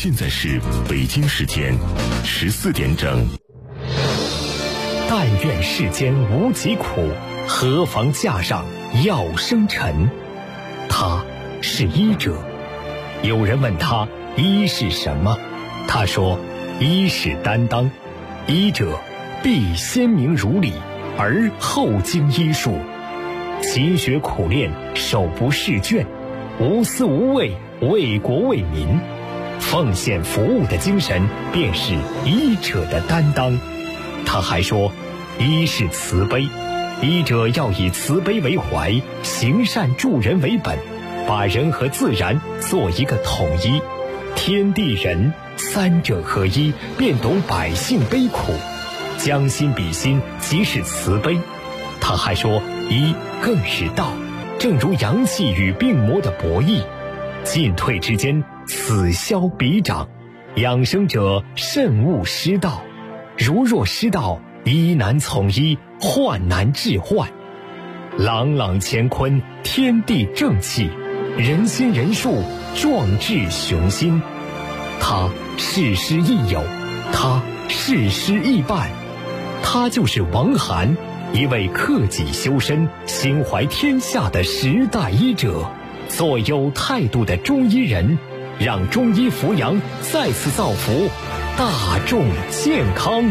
现在是北京时间14点整。 但愿世间无疾苦，何妨架上药生尘。他是医者。有人问他医是什么，他说医是担当，医者必先明如理，而后经医术，勤学苦练，手不释卷，无私无畏，为国为民，奉献服务的精神便是医者的担当。他还说医是慈悲，医者要以慈悲为怀，行善助人为本，把人和自然做一个统一，天地人三者合一，便懂百姓悲苦，将心比心，即是慈悲。他还说医更是道，正如阳气与病魔的博弈，进退之间，此消彼长，养生者慎勿失道，如若失道，医难从医，患难治患。朗朗乾坤，天地正气，人心人术，壮志雄心。他事师亦友，他事师亦伴，他就是王涵，一位克己修身、心怀天下的时代医者，做有态度的中医人，让中医扶阳再次造福大众健康。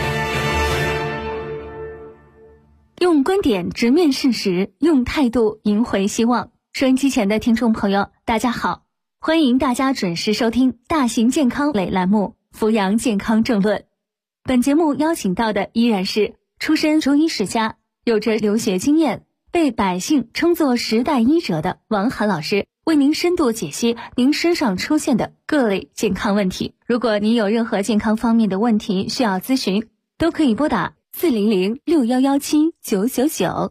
用观点直面事实，用态度赢回希望。收音机前的听众朋友，大家好，欢迎大家准时收听大型健康类栏目《扶阳健康政论》。本节目邀请到的依然是出身中医世家，有着留学经验，被百姓称作时代医者的王涵老师，为您深度解析您身上出现的各类健康问题。如果您有任何健康方面的问题需要咨询，都可以拨打400611799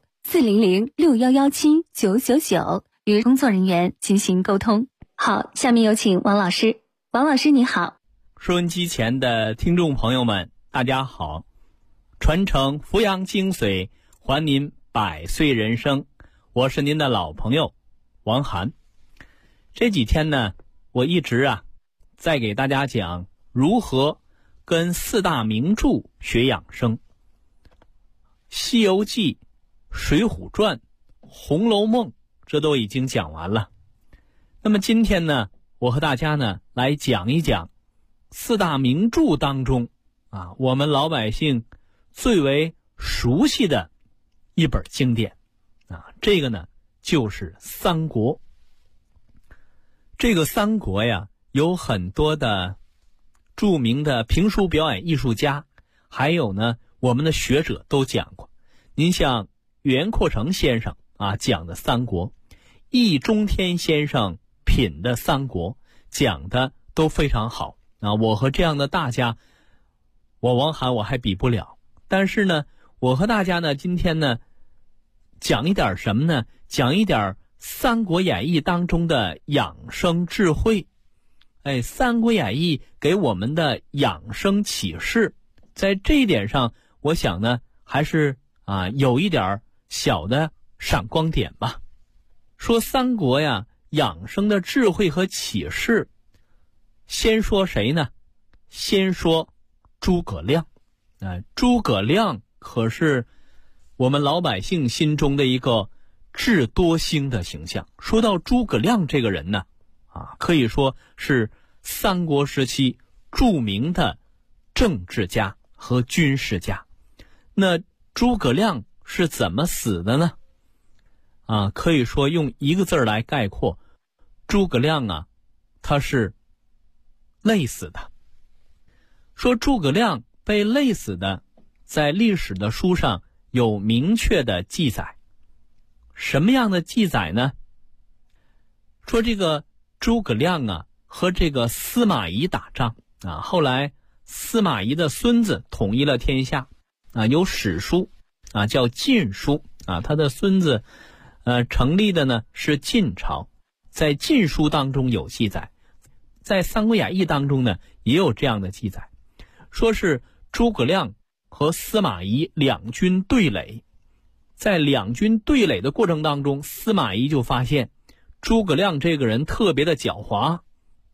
400611799与工作人员进行沟通。好，下面有请王老师。王老师你好。 收音机前的听众朋友们大家好，传承扶阳精髓，还您百岁人生，我是您的老朋友王涵。这几天呢，我一直在给大家讲如何跟四大名著学养生。西游记、水浒传、红楼梦这都已经讲完了。那么今天呢，我和大家呢来讲一讲四大名著当中我们老百姓最为熟悉的一本经典这个呢就是三国。这个三国呀，有很多的著名的评书表演艺术家，还有呢我们的学者都讲过。您像袁阔成先生讲的三国，易中天先生品的三国，讲的都非常好我和这样的大家，我王涵我还比不了。但是呢，我和大家呢今天呢讲一点什么呢？讲一点三国演义当中的养生智慧。三国演义给我们的养生启示，在这一点上我想呢还是有一点小的闪光点吧。说三国呀，养生的智慧和启示，先说谁呢？先说诸葛亮。诸葛亮可是我们老百姓心中的一个智多星的形象。说到诸葛亮这个人呢可以说是三国时期著名的政治家和军事家。那诸葛亮是怎么死的呢？可以说用一个字来概括，诸葛亮他是累死的。说诸葛亮被累死的，在历史的书上有明确的记载。什么样的记载呢？说这个诸葛亮和这个司马懿打仗后来司马懿的孙子统一了天下有史书叫晋书他的孙子成立的呢是晋朝。在晋书当中有记载，在三国演义当中呢也有这样的记载，说是诸葛亮和司马懿两军对垒。在两军对垒的过程当中，司马懿就发现诸葛亮这个人特别的狡猾，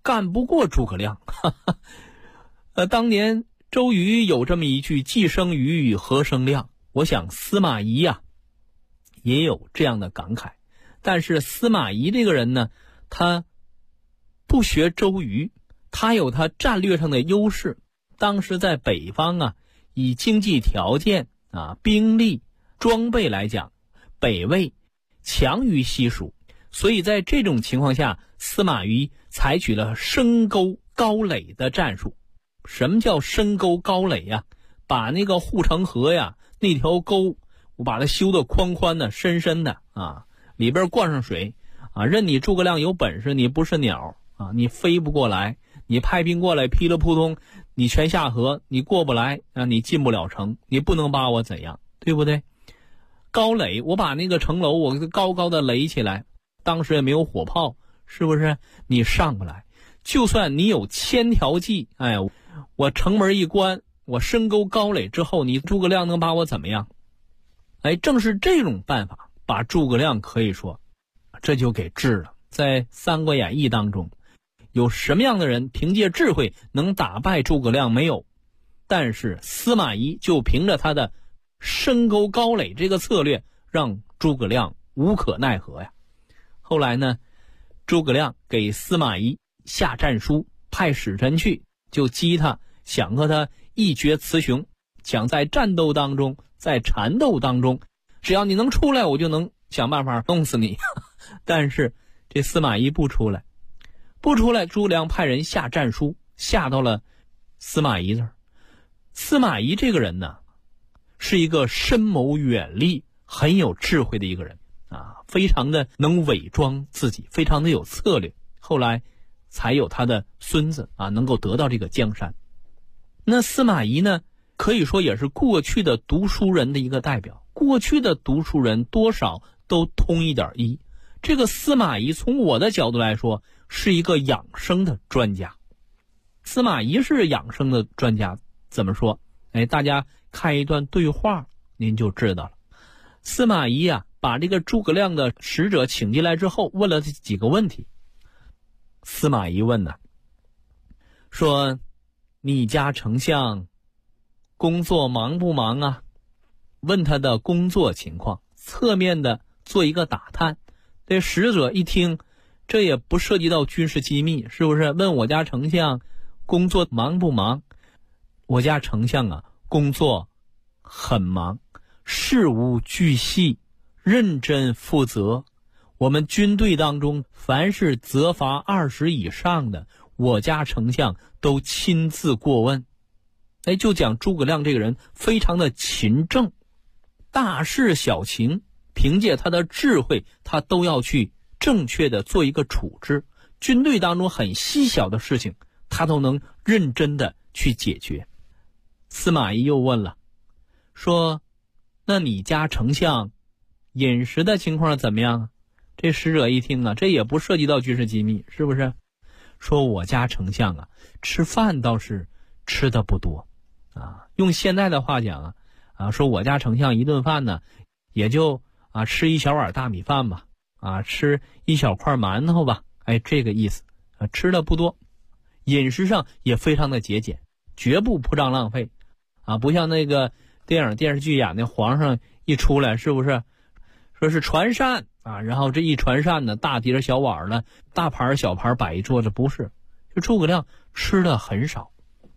干不过诸葛亮。当年周瑜有这么一句既生瑜何生亮，我想司马懿呀也有这样的感慨。但是司马懿这个人呢，他不学周瑜，他有他战略上的优势。当时在北方啊，以经济条件兵力装备来讲，北魏强于西蜀，所以在这种情况下，司马懿采取了深沟高垒的战术。什么叫深沟高垒呀？把那个护城河呀，那条沟我把它修得宽宽的深深的里边灌上水任你诸葛亮有本事，你不是鸟你飞不过来，你派兵过来噼里扑通，你全下河，你过不来你进不了城，你不能把我怎样，对不对？高垒，我把那个城楼我高高的垒起来，当时也没有火炮，是不是？你上不来。就算你有千条计，我城门一关，我深沟高垒之后，你诸葛亮能把我怎么样？正是这种办法把诸葛亮可以说这就给治了。在《三国演义》当中，有什么样的人凭借智慧能打败诸葛亮？没有。但是司马懿就凭着他的深沟高垒这个策略，让诸葛亮无可奈何呀。后来呢，诸葛亮给司马懿下战书，派使臣去，就激他，想和他一决雌雄，想在战斗当中，在缠斗当中，只要你能出来，我就能想办法弄死你。但是这司马懿不出来，诸葛亮派人下战书，下到了司马懿这儿。司马懿这个人呢，是一个深谋远虑、很有智慧的一个人非常的能伪装自己，非常的有策略。后来才有他的孙子能够得到这个江山。那司马懿呢，可以说也是过去的读书人的一个代表。过去的读书人多少都通一点医。这个司马懿从我的角度来说，是一个养生的专家。司马懿是养生的专家，怎么说？大家看一段对话您就知道了。司马懿把这个诸葛亮的使者请进来之后，问了几个问题。司马懿问说你家丞相工作忙不忙啊？问他的工作情况，侧面的做一个打探。这使者一听，这也不涉及到军事机密，是不是？问我家丞相工作忙不忙？我家丞相工作很忙，事无巨细，认真负责。我们军队当中凡是责罚20以上的，我家丞相都亲自过问。就讲诸葛亮这个人非常的勤政，大事小情凭借他的智慧，他都要去正确的做一个处置。军队当中很细小的事情，他都能认真的去解决。司马懿又问了，说那你家丞相饮食的情况怎么样？这使者一听这也不涉及到军事机密，是不是？说我家丞相吃饭倒是吃的不多用现在的话讲说我家丞相一顿饭呢，也就吃一小碗大米饭吧吃一小块馒头吧，这个意思吃的不多，饮食上也非常的节俭，绝不铺张浪费不像那个电影电视剧演的皇上一出来，是不是说是传膳然后这一传膳呢，大碟小碗呢，大盘小盘摆一桌子，不是，就诸葛亮吃的很少。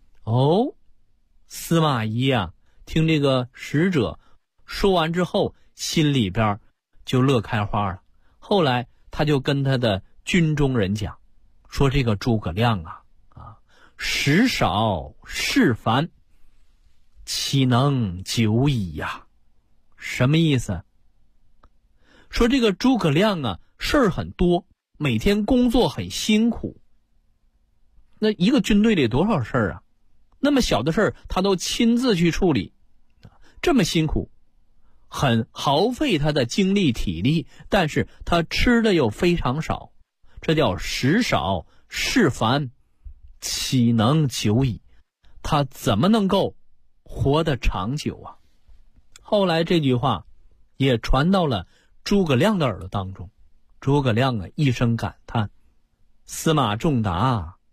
司马懿听这个使者说完之后，心里边就乐开花了。后来他就跟他的军中人讲，说这个诸葛亮食少事繁，岂能久矣呀？什么意思？说这个诸葛亮事儿很多，每天工作很辛苦。那一个军队里多少事儿那么小的事儿他都亲自去处理，这么辛苦，很耗费他的精力体力，但是他吃的又非常少，这叫食少事繁，岂能久矣？他怎么能够活得长久后来这句话也传到了诸葛亮的耳朵当中，诸葛亮一声感叹，司马仲达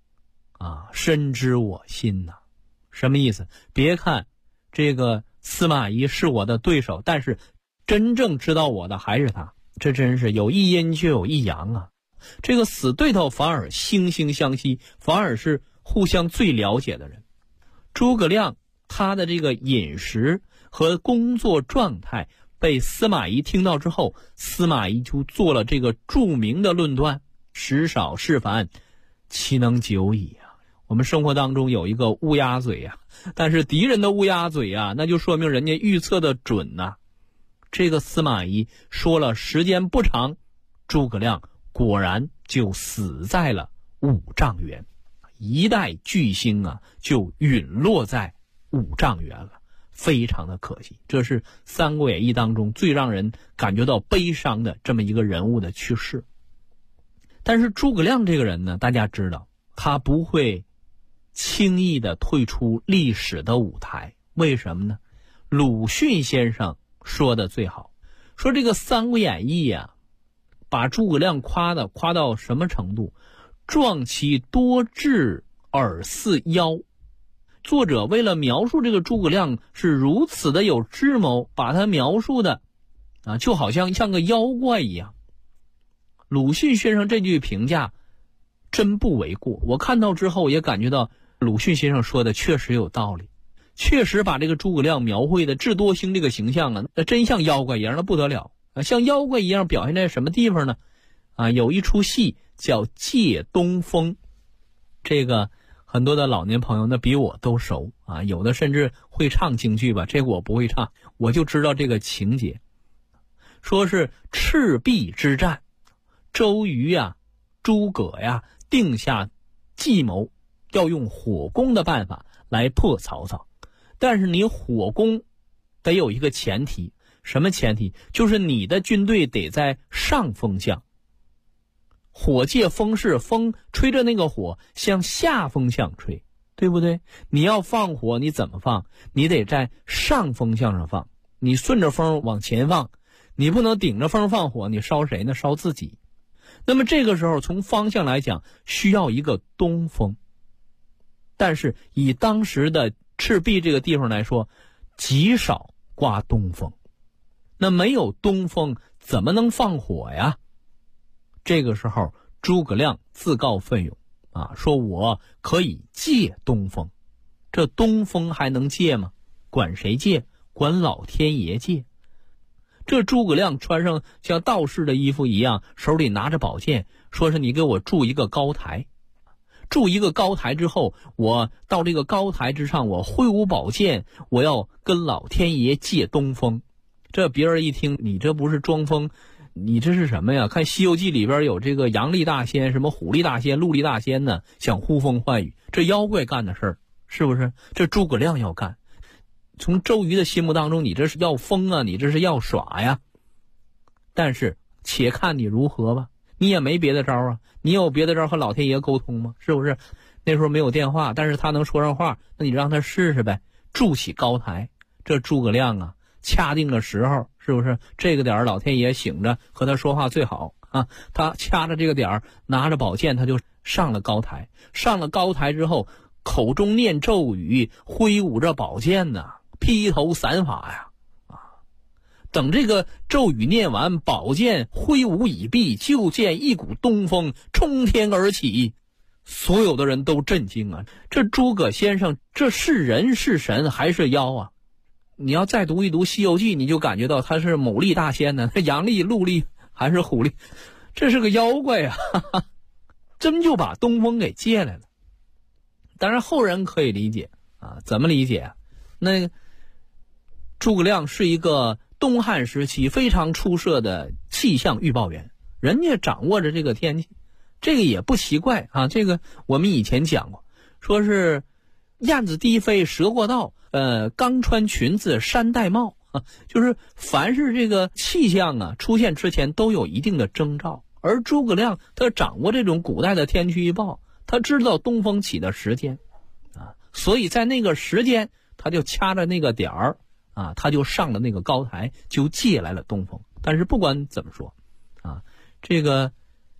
深知我心呐。什么意思？别看这个司马懿是我的对手，但是真正知道我的还是他。这真是有一阴就有一阳啊！这个死对头反而惺惺相惜，反而是互相最了解的人。诸葛亮他的这个饮食和工作状态被司马懿听到之后，司马懿就做了这个著名的论断：食少事烦，其能久矣啊！我们生活当中有一个乌鸦嘴啊，但是敌人的乌鸦嘴啊，那就说明人家预测的准呐。这个司马懿说了时间不长，诸葛亮果然就死在了五丈原，一代巨星啊就陨落在五丈原了，非常的可惜。这是《三国演义》当中最让人感觉到悲伤的这么一个人物的去世。但是诸葛亮这个人呢，大家知道他不会轻易的退出历史的舞台。为什么呢？鲁迅先生说的最好，说这个《三国演义》啊，把诸葛亮夸到什么程度？壮其多智而似妖。作者为了描述这个诸葛亮是如此的有智谋，把他描述的就好像个妖怪一样。鲁迅先生这句评价真不为过，我看到之后也感觉到鲁迅先生说的确实有道理，确实把这个诸葛亮描绘的智多星这个形象那真像妖怪一样，那不得了像妖怪一样表现在什么地方呢？有一出戏叫《借东风》，这个很多的老年朋友那比我都熟有的甚至会唱京剧吧，这个我不会唱，我就知道这个情节。说是赤壁之战，周瑜诸葛定下计谋，要用火攻的办法来破曹操。但是你火攻得有一个前提，什么前提？就是你的军队得在上风向，火借风势，风吹着那个火向下风向吹，对不对？你要放火你怎么放？你得在上风向上放，你顺着风往前放，你不能顶着风放火，你烧谁呢？烧自己。那么这个时候从方向来讲需要一个东风，但是以当时的赤壁这个地方来说，极少刮东风，那没有东风怎么能放火呀？这个时候诸葛亮自告奋勇说我可以借东风。这东风还能借吗？管谁借？管老天爷借。这诸葛亮穿上像道士的衣服一样，手里拿着宝剑，说是你给我筑一个高台。筑一个高台之后，我到这个高台之上，我挥舞宝剑，我要跟老天爷借东风。这别人一听，你这不是装疯，你这是什么呀？看《西游记》里边有这个阳历大仙，什么虎力大仙、陆力大仙呢，想呼风唤雨，这妖怪干的事儿，是不是？这诸葛亮要干。从周瑜的心目当中，你这是要疯啊，你这是要耍呀。但是且看你如何吧，你也没别的招你有别的招和老天爷沟通吗？是不是？那时候没有电话，但是他能说上话，那你让他试试呗。筑起高台，这诸葛亮掐定了时候，是不是？这个点老天爷醒着和他说话最好他掐着这个点拿着宝剑，他就上了高台。上了高台之后，口中念咒语，挥舞着宝剑披头散发呀等这个咒语念完，宝剑挥舞已毕，就见一股东风冲天而起，所有的人都震惊这诸葛先生这是人是神还是妖你要再读一读《西游记》，你就感觉到他是某力大仙呢，阳力、陆力还是虎力，这是个妖怪真就把东风给借来了。当然后人可以理解怎么理解那诸葛亮是一个东汉时期非常出色的气象预报员，人家掌握着这个天气，这个也不奇怪这个我们以前讲过，说是燕子低飞蛇过道，刚穿裙子山戴帽就是凡是这个气象出现之前都有一定的征兆，而诸葛亮他掌握这种古代的天气预报，他知道东风起的时间所以在那个时间他就掐着那个点儿他就上了那个高台，就借来了东风。但是不管怎么说这个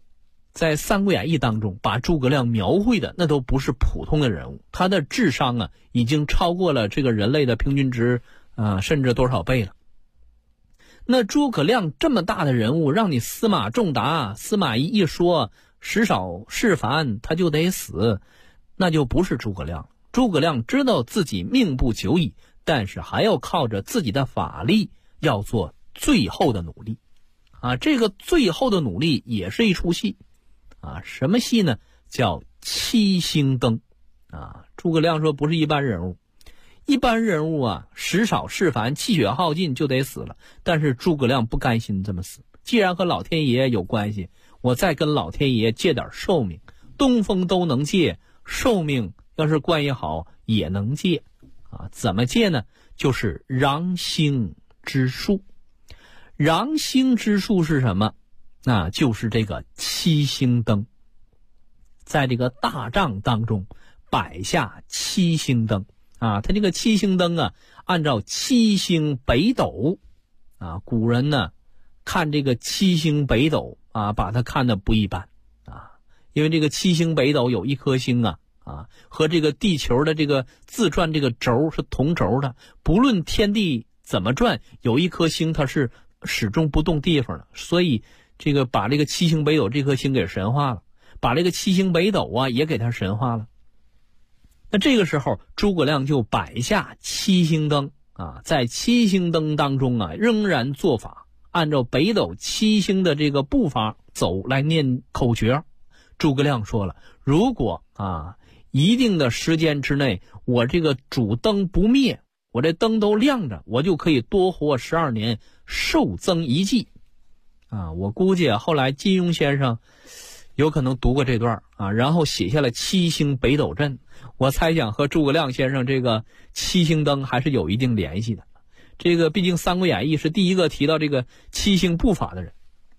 在《三国演义》当中，把诸葛亮描绘的那都不是普通的人物，他的智商啊，已经超过了这个人类的平均值甚至多少倍了。那诸葛亮这么大的人物，让你司马仲达、司马懿一说时少事烦他就得死，那就不是诸葛亮。诸葛亮知道自己命不久矣，但是还要靠着自己的法力，要做最后的努力这个最后的努力也是一出戏什么戏呢？叫七星灯诸葛亮说不是一般人物，一般人物时少事烦，气血耗尽就得死了，但是诸葛亮不甘心这么死，既然和老天爷有关系，我再跟老天爷借点寿命，东风都能借，寿命要是关系好也能借怎么借呢？就是禳星之术。禳星之术是什么？那就是这个七星灯。在这个大帐当中摆下七星灯它这个七星灯按照七星北斗古人呢看这个七星北斗把它看得不一般因为这个七星北斗有一颗星和这个地球的这个自转这个轴是同轴的，不论天地怎么转，有一颗星它是始终不动地方的，所以这个把这个七星北斗这颗星给神化了，把这个七星北斗也给它神化了。那这个时候诸葛亮就摆下七星灯在七星灯当中仍然做法，按照北斗七星的这个步伐走来念口诀。诸葛亮说了，如果一定的时间之内我这个主灯不灭，我这灯都亮着，我就可以多活12年，寿增一纪我估计后来金庸先生有可能读过这段然后写下了七星北斗阵。我猜想和诸葛亮先生这个七星灯还是有一定联系的。这个毕竟《三国演义》是第一个提到这个七星步法的人。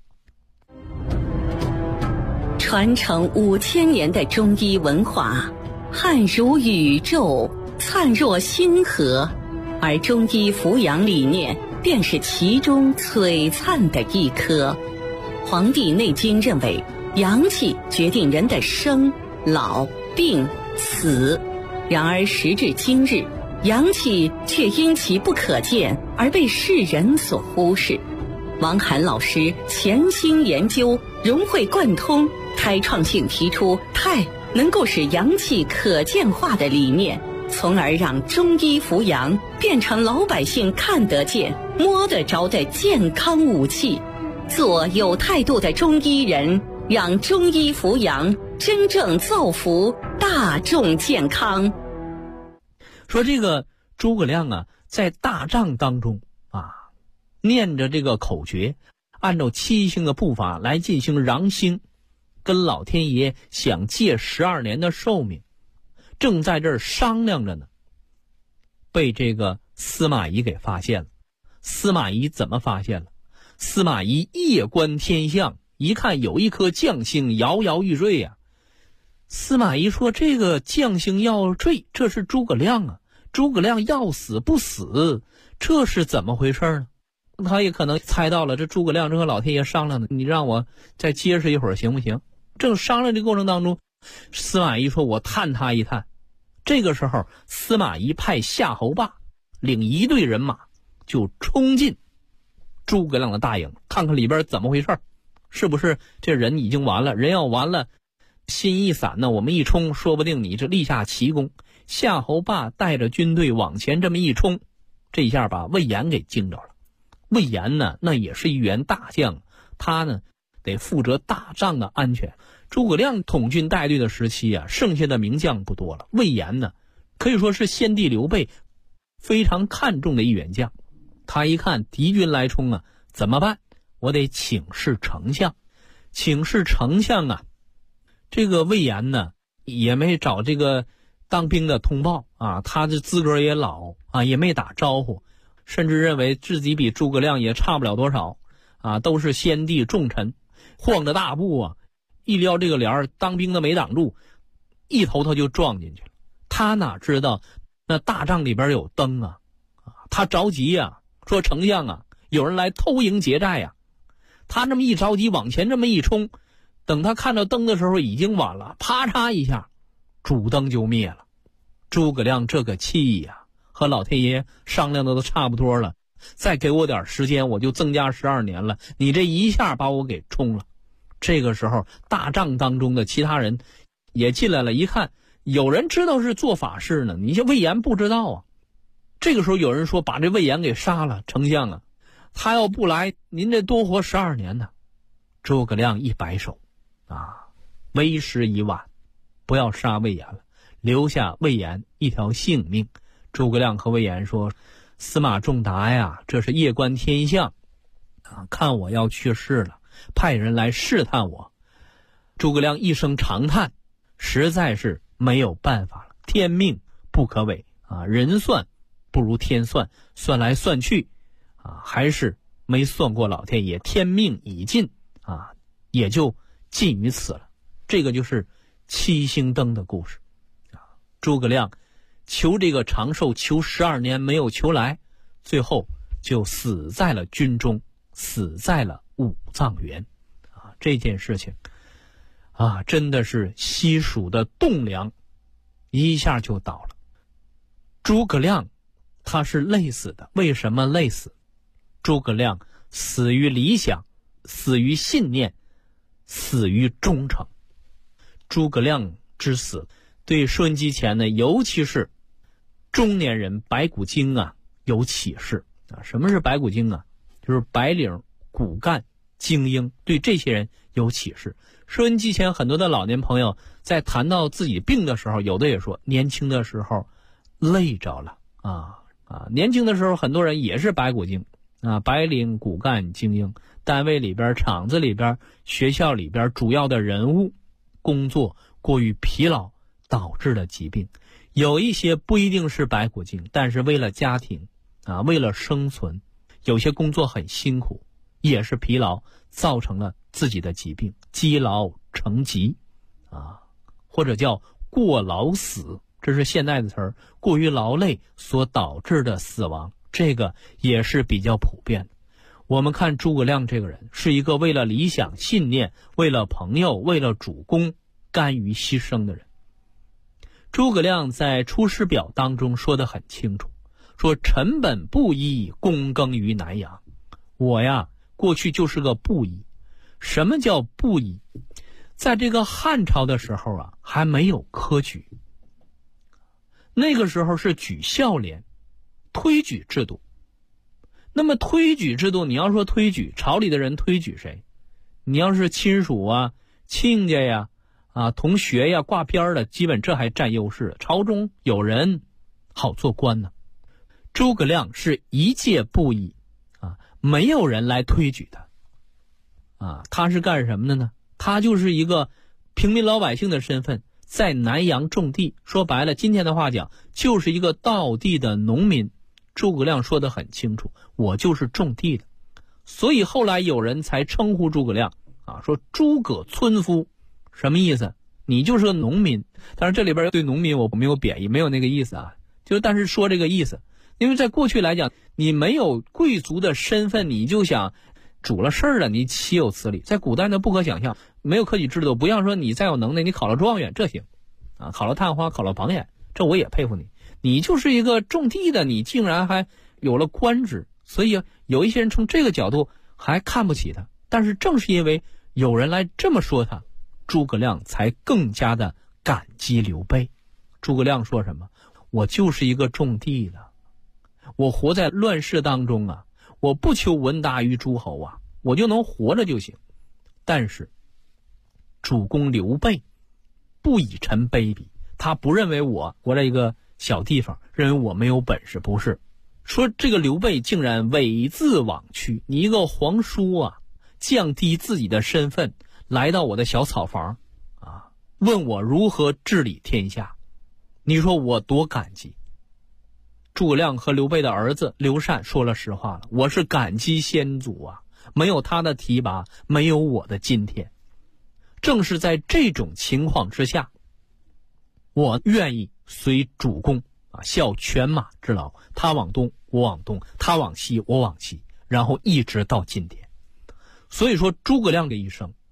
传承5000年的中医文化，汉如宇宙，灿若星河，而中医扶阳理念便是其中璀璨的一颗。《黄帝内经》认为，阳气决定人的生、老、病、死。然而时至今日，阳气却因其不可见而被世人所忽视。王涵老师潜心研究，融会贯通，开创性提出太能够使阳气可见化的理念，从而让中医扶阳变成老百姓看得见、摸得着的健康武器。做有态度的中医人，让中医扶阳真正造福大众健康。 说这个诸葛亮在大帐当中念着这个口诀，按照七星的步伐来进行禳星，跟老天爷想借12年的寿命，正在这儿商量着呢，被这个司马懿给发现了。司马懿怎么发现了？司马懿夜观天象，一看有一颗将星摇摇欲坠司马懿说，这个将星要坠，这是诸葛亮诸葛亮要死不死，这是怎么回事呢？他也可能猜到了，这诸葛亮正和老天爷商量呢，你让我再结实一会儿行不行？正商量这个过程当中，司马懿说，我探他一探。这个时候司马懿派夏侯霸领一队人马就冲进诸葛亮的大营，看看里边怎么回事，是不是这人已经完了？人要完了，心一散呢，我们一冲，说不定你这立下奇功。夏侯霸带着军队往前这么一冲，这一下把魏延给惊着了。魏延呢，那也是一员大将，他呢得负责大帐的安全。诸葛亮统军带队的时期剩下的名将不多了。魏延呢，可以说是先帝刘备非常看重的一员将。他一看敌军来冲怎么办？我得请示丞相。请示丞相这个魏延呢，也没找这个当兵的通报他的资格也老也没打招呼，甚至认为自己比诸葛亮也差不了多少都是先帝重臣，晃着大步一撩这个帘，当兵的没挡住，一头他就撞进去了。他哪知道那大帐里边有灯他着急说丞相有人来偷营劫寨他这么一着急往前这么一冲， 等他看到灯的时候已经晚了，啪嚓一下，主灯就灭了。诸葛亮这个气呀，和老天爷商量的都差不多了，再给我点时间，我就增加12年了，你这一下把我给冲了。这个时候大帐当中的其他人也进来了，一看有人知道是做法事呢，你这魏延不知道啊。这个时候有人说把这魏延给杀了，丞相啊，他要不来您这多活12年呢。诸葛亮一摆手为时已晚，不要杀魏延了，留下魏延一条性命。诸葛亮和魏延说，司马仲达呀，这是夜观天象看我要去世了，派人来试探我。诸葛亮一声长叹，实在是没有办法了，天命不可违人算不如天算，算来算去还是没算过老天爷，天命已尽也就尽于此了。这个就是七星灯的故事诸葛亮求这个长寿，求12年没有求来，最后就死在了军中，死在了五脏园这件事情真的是西蜀的栋梁一下就倒了。诸葛亮他是累死的，为什么累死？诸葛亮死于理想，死于信念，死于忠诚。诸葛亮之死对收音机前呢，尤其是中年人白骨精有启示什么是白骨精就是白领骨干精英，对这些人有启示。收音机前很多的老年朋友在谈到自己病的时候，有的也说年轻的时候累着了年轻的时候很多人也是白骨精白领骨干精英，单位里边、厂子里边、学校里边主要的人物，工作过于疲劳导致的疾病。有一些不一定是白骨精，但是为了家庭为了生存，有些工作很辛苦，也是疲劳造成了自己的疾病，积劳成疾或者叫过劳死，这是现代的词儿，过于劳累所导致的死亡，这个也是比较普遍的。我们看诸葛亮这个人是一个为了理想信念，为了朋友，为了主公甘于牺牲的人。诸葛亮在《出师表》当中说得很清楚，说臣本布衣，躬耕于南阳。我呀过去就是个布衣。什么叫布衣？在这个汉朝的时候还没有科举，那个时候是举孝廉，推举制度。那么推举制度，你要说推举，朝里的人推举谁？你要是亲属亲家呀同学呀挂边的，基本这还占优势，朝中有人好做官呢。诸葛亮是一介布衣没有人来推举他他是干什么的呢？他就是一个平民老百姓的身份，在南阳种地，说白了今天的话讲就是一个道地的农民。诸葛亮说得很清楚，我就是种地的。所以后来有人才称呼诸葛亮说诸葛村夫，什么意思？你就是个农民。当然这里边对农民我没有贬义，没有那个意思但是说这个意思。因为在过去来讲，你没有贵族的身份，你就想主了事儿了，你岂有此理？在古代呢不可想象，没有科举制度，不像说你再有能耐，你考了状元这行考了探花，考了榜眼，这我也佩服你。你就是一个种地的，你竟然还有了官职，所以有一些人从这个角度还看不起他。但是正是因为有人来这么说他，诸葛亮才更加的感激刘备。诸葛亮说什么？我就是一个种地的，我活在乱世当中我不求闻达于诸侯我就能活着就行。但是主公刘备不以臣卑鄙，他不认为我活在一个小地方，认为我没有本事，不是。说这个刘备竟然猥自枉屈，你一个皇叔降低自己的身份来到我的小草房问我如何治理天下，你说我多感激。诸葛亮和刘备的儿子刘禅说了实话了，我是感激先祖没有他的提拔，没有我的今天。正是在这种情况之下，我愿意随主公效犬马之劳，他往东我往东，他往西我往西，然后一直到今天。所以说诸葛亮这一生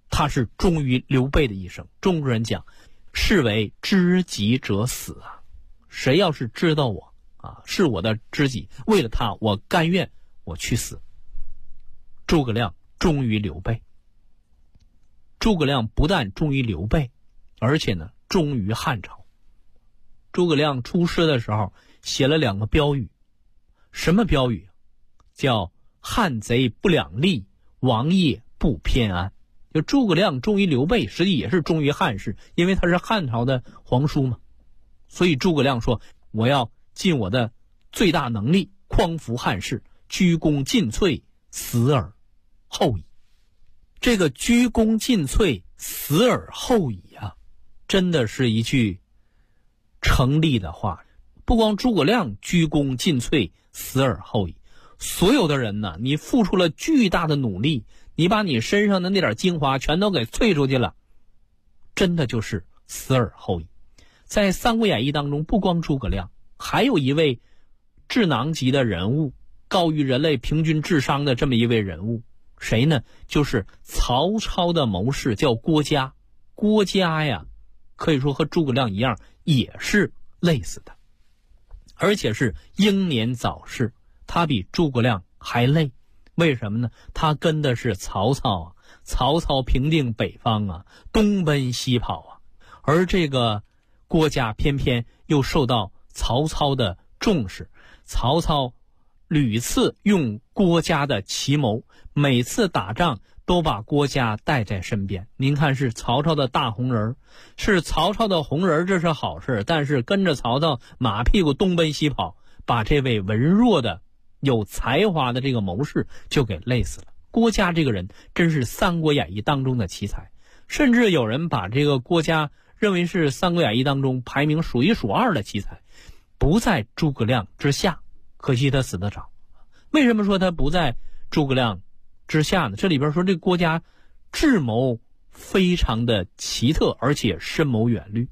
他是忠于刘备的一生。中国人讲，是为知己者死啊，谁要是知道我啊是我的知己，为了他我甘愿我去死。诸葛亮忠于刘备。诸葛亮不但忠于刘备，而且呢忠于汉朝。诸葛亮出师的时候写了2个标语。什么标语？叫汉贼不两立，王业不偏安。就诸葛亮忠于刘备，实际也是忠于汉室，因为他是汉朝的皇叔嘛。所以诸葛亮说，我要尽我的最大能力匡扶汉室，鞠躬尽瘁，死而后已。这个鞠躬尽瘁，死而后已啊，真的是一句成立的话。不光诸葛亮鞠躬尽瘁，死而后已，所有的人呢，你付出了巨大的努力，你把你身上的那点精华全都给萃出去了，真的就是死而后已。在《三国演义》当中，不光诸葛亮，还有一位智囊级的人物，高于人类平均智商的这么一位人物，谁呢？就是曹操的谋士，叫郭嘉。郭嘉呀，可以说和诸葛亮一样，也是累死的，而且是英年早逝。他比诸葛亮还累，为什么呢？他跟的是曹操啊，曹操平定北方啊，东奔西跑啊，而这个郭嘉偏偏又受到曹操的重视。曹操屡次用郭嘉的奇谋，每次打仗都把郭嘉带在身边。您看，是曹操的大红人，是曹操的红人，这是好事，但是跟着曹操马屁股东奔西跑，把这位文弱的有才华的这个谋士就给累死了。郭嘉这个人真是《三国演义》当中的奇才，甚至有人把这个郭嘉认为是《三国演义》当中排名数1数2的奇才，不在诸葛亮之下，可惜他死得早。为什么说他不在诸葛亮之下呢？这里边说这郭嘉智谋非常的奇特，而且深谋远虑。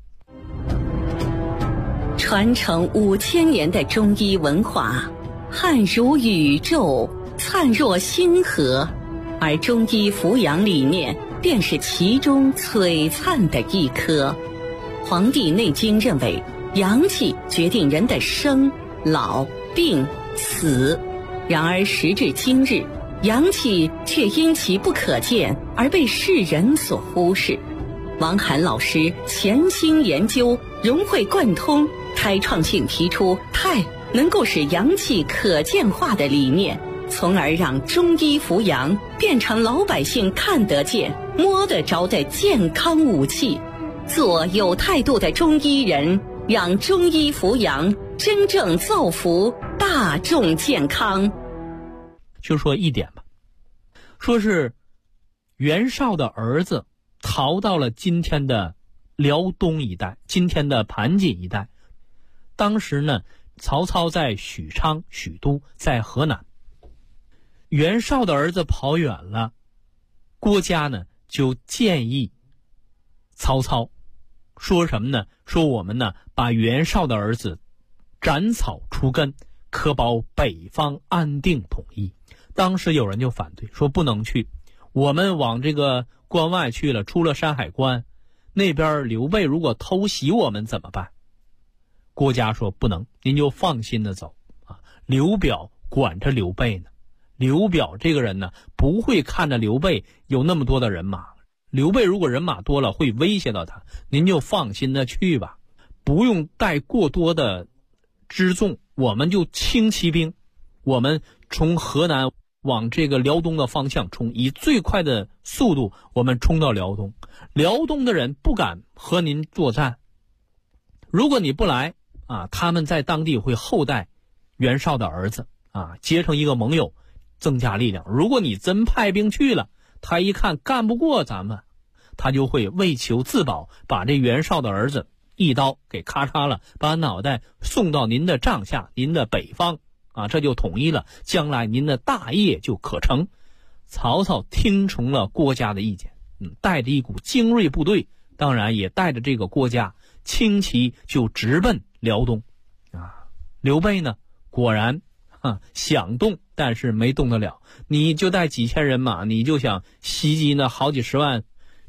传承5000年的中医文化，汉如宇宙，灿若星河，而中医扶阳理念便是其中璀璨的一颗。《黄帝内经》认为，阳气决定人的生、老、病、死。然而时至今日，阳气却因其不可见而被世人所忽视。王涵老师潜心研究，融会贯通，开创性提出太能够使阳气可见化的理念，从而让中医扶阳变成老百姓看得见、摸得着的健康武器。做有态度的中医人，让中医扶阳真正造福大众健康。 就说一点吧，说是袁绍的儿子逃到了今天的辽东一带，今天的盘锦一带。当时呢，曹操在许昌、许都，在河南。袁绍的儿子跑远了，郭嘉呢就建议曹操说什么呢？说我们呢把袁绍的儿子斩草除根，可保北方安定统一。当时有人就反对，说不能去，我们往这个关外去了，出了山海关，那边刘备如果偷袭我们怎么办？郭嘉说不能，您就放心的走啊。刘表管着刘备呢，刘表这个人呢不会看着刘备有那么多的人马，刘备如果人马多了会威胁到他，您就放心的去吧，不用带过多的辎重，我们就轻骑兵，我们从河南往这个辽东的方向冲，以最快的速度我们冲到辽东。辽东的人不敢和您作战，如果你不来啊，他们在当地会厚待袁绍的儿子啊，结成一个盟友，增加力量。如果你真派兵去了，他一看干不过咱们，他就会为求自保，把这袁绍的儿子一刀给咔嚓了，把脑袋送到您的帐下，您的北方啊，这就统一了，将来您的大业就可成。曹操听从了郭嘉的意见，带着一股精锐部队，当然也带着这个郭嘉，轻骑就直奔辽东啊。刘备呢，果然想动，但是没动得了。你就带几千人马，你就想袭击那好几十万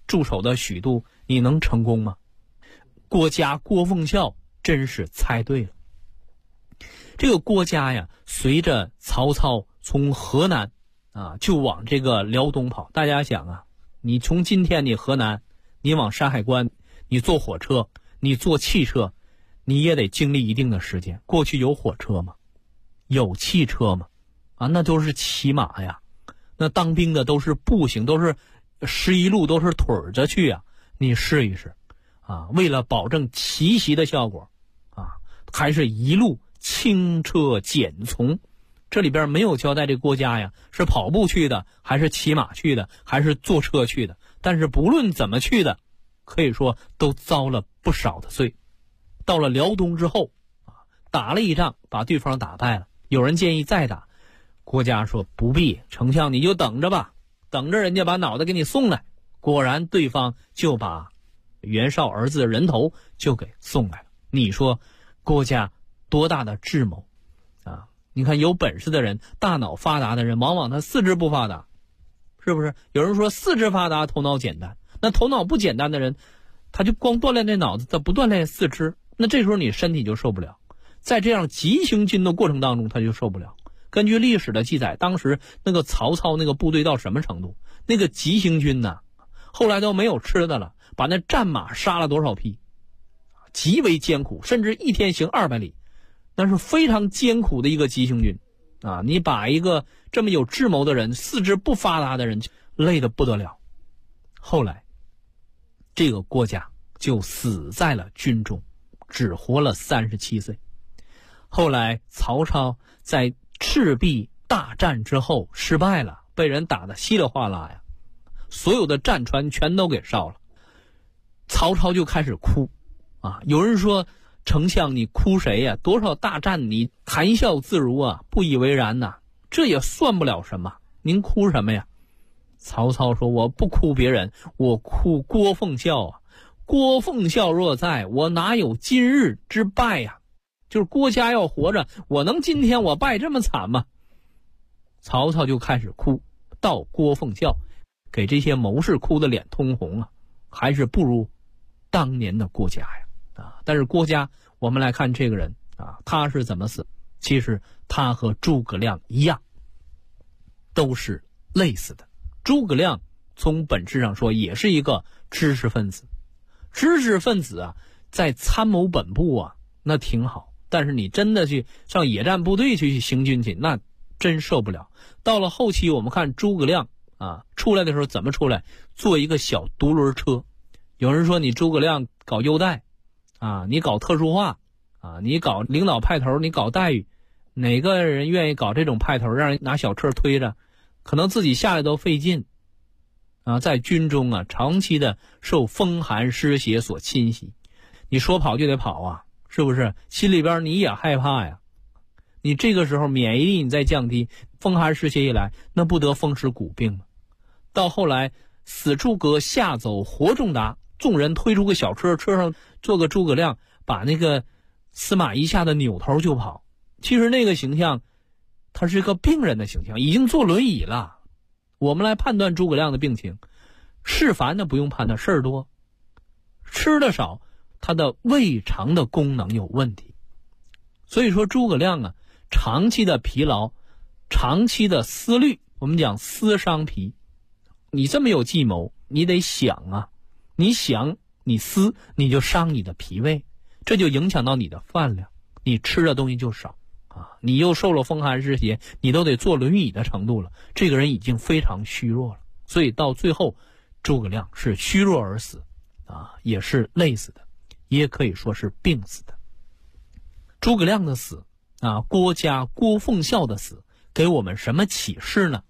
驻守的许都，你能成功吗？郭嘉郭奉孝真是猜对了。这个郭嘉呀，随着曹操从河南就往这个辽东跑。大家想啊，你从今天你河南，你往山海关，你坐火车，你坐汽车，你也得经历一定的时间。过去有火车吗？有汽车吗？那都是骑马呀，那当兵的都是步行，都是11路，都是腿着去啊。你试一试为了保证奇袭的效果还是一路轻车简从。这里边没有交代这郭嘉呀是跑步去的，还是骑马去的，还是坐车去的。但是不论怎么去的，可以说都遭了不少的罪。到了辽东之后打了一仗，把对方打败了。有人建议再打，郭嘉说不必，丞相你就等着吧，等着人家把脑袋给你送来。果然对方就把袁绍儿子的人头就给送来了。你说郭嘉多大的智谋你看有本事的人，大脑发达的人，往往他四肢不发达，是不是？有人说四肢发达头脑简单，那头脑不简单的人，他就光锻炼这脑子，他不锻炼四肢，那这时候你身体就受不了。在这样急行军的过程当中，他就受不了。根据历史的记载，当时那个曹操那个部队到什么程度？那个急行军后来都没有吃的了，把那战马杀了多少匹，极为艰苦，甚至一天行200里，那是非常艰苦的一个急行军你把一个这么有智谋的人，四肢不发达的人累得不得了。后来这个郭嘉就死在了军中，只活了37岁。后来曹操在赤壁大战之后失败了，被人打得稀里哗啦呀，所有的战船全都给烧了。曹操就开始哭有人说丞相你哭谁呀？多少大战你谈笑自如不以为然这也算不了什么，您哭什么呀？曹操说我不哭别人，我哭郭奉孝郭奉孝若在，我哪有今日之败呀？就是郭嘉要活着，我能今天我败这么惨吗？曹操就开始哭，到郭奉孝，给这些谋士哭得脸通红还是不如当年的郭嘉呀但是郭嘉，我们来看这个人他是怎么死？其实他和诸葛亮一样，都是累死的。诸葛亮从本质上说也是一个知识分子，知识分子在参谋本部那挺好，但是你真的去上野战部队去行军去，那真受不了。到了后期，我们看诸葛亮出来的时候怎么出来？坐一个小独轮车。有人说你诸葛亮搞优待你搞特殊化你搞领导派头，你搞待遇，哪个人愿意搞这种派头，让人拿小车推着，可能自己下来都费劲在军中长期的受风寒湿邪所侵袭，你说跑就得跑是不是？心里边你也害怕呀。你这个时候免疫力你再降低，风寒湿邪一来，那不得风湿骨病吗？到后来死诸葛下走活仲达，众人推出个小车，车上坐个诸葛亮，把那个司马懿吓得扭头就跑。其实那个形象他是个病人的形象，已经坐轮椅了。我们来判断诸葛亮的病情，事烦的不用判断，事儿多，吃的少，他的胃肠的功能有问题。所以说诸葛亮长期的疲劳，长期的思虑，我们讲思伤脾。你这么有计谋，你得想你想你思，你就伤你的脾胃，这就影响到你的饭量，你吃的东西就少你又受了风寒湿邪，你都得坐轮椅的程度了，这个人已经非常虚弱了。所以到最后诸葛亮是虚弱而死也是累死的，也可以说是病死的。诸葛亮的死郭嘉郭奉孝的死给我们什么启示呢？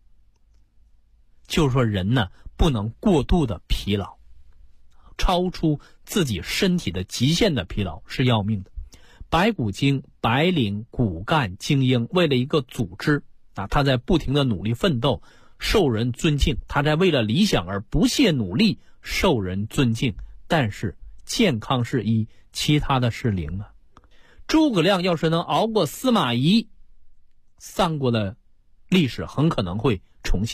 就是说人不能过度的疲劳，超出自己身体的极限的疲劳是要命的。白骨精、白领、骨干、精英，为了一个组织他在不停的努力奋斗，受人尊敬，他在为了理想而不懈努力，受人尊敬。但是健康是1，其他的是0诸葛亮要是能熬过司马懿，三国的历史很可能会重写。